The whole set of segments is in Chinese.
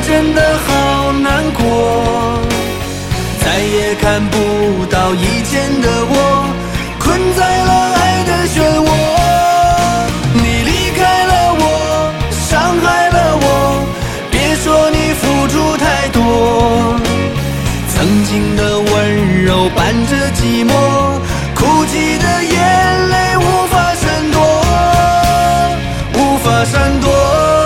真的好难过，再也看不到以前的我，困在了爱的漩涡。你离开了我，伤害了我，别说你付出太多。曾经的温柔伴着寂寞，哭泣的眼泪无法闪躲，无法闪躲。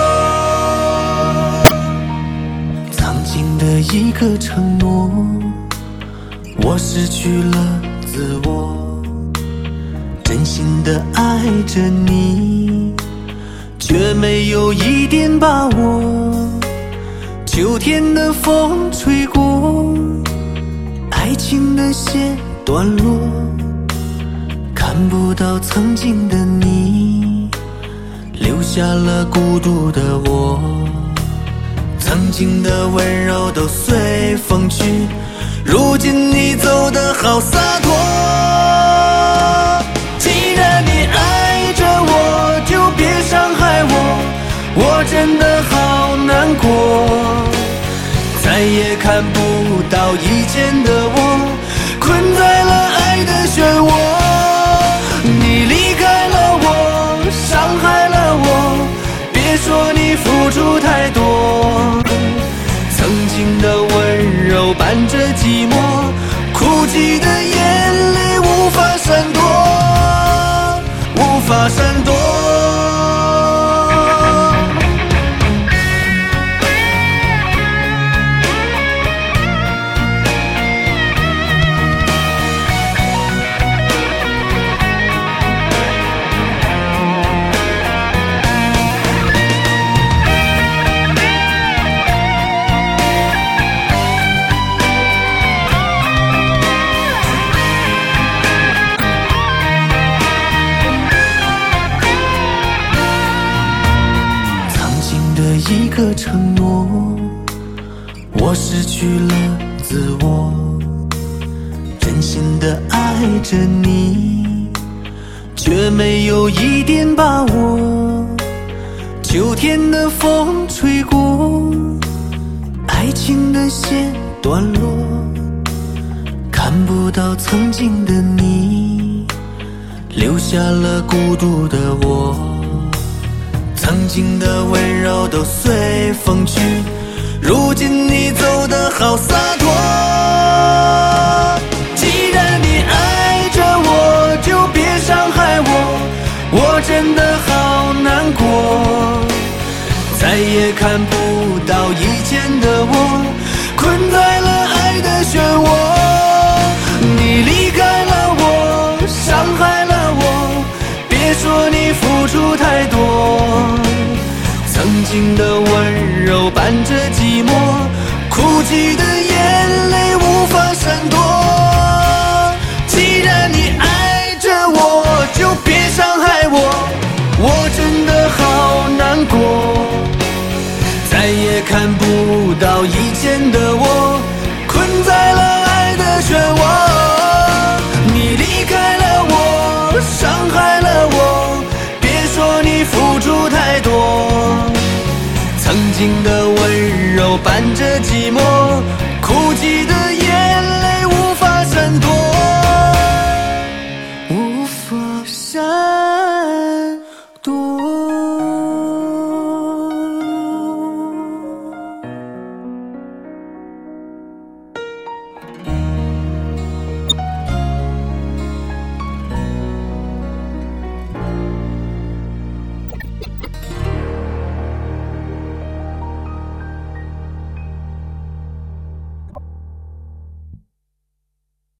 曾经的一个承诺，我失去了自我，真心的爱着你，却没有一点把握。秋天的风吹过，爱情的线断落，看不到曾经的你，留下了孤独的我。曾经的温柔都随风去，如今你走得好洒脱。既然你爱着我，就别伤害我，我真的好难过。再也看不到以前的我，困在了爱的漩涡。你离开了我，伤害了我，别说你付出太多。曾经的温柔伴着寂寞，哭泣的眼泪无法闪躲，无法闪躲。一个承诺，我失去了自我，真心的爱着你，却没有一点把握。秋天的风吹过，爱情的线断落，看不到曾经的你，留下了孤独的我。曾经的温柔都随风去，如今你走得好洒脱。既然你爱着我，就别伤害我，我真的好难过。再也看不到以前的我，困在了爱的漩涡。你离开了我，伤害了我，别说你付出太多。曾经的温柔伴着寂寞，哭泣的眼泪无法闪躲。既然你爱着我，就别伤害我，我真的好难过。再也看不到以前的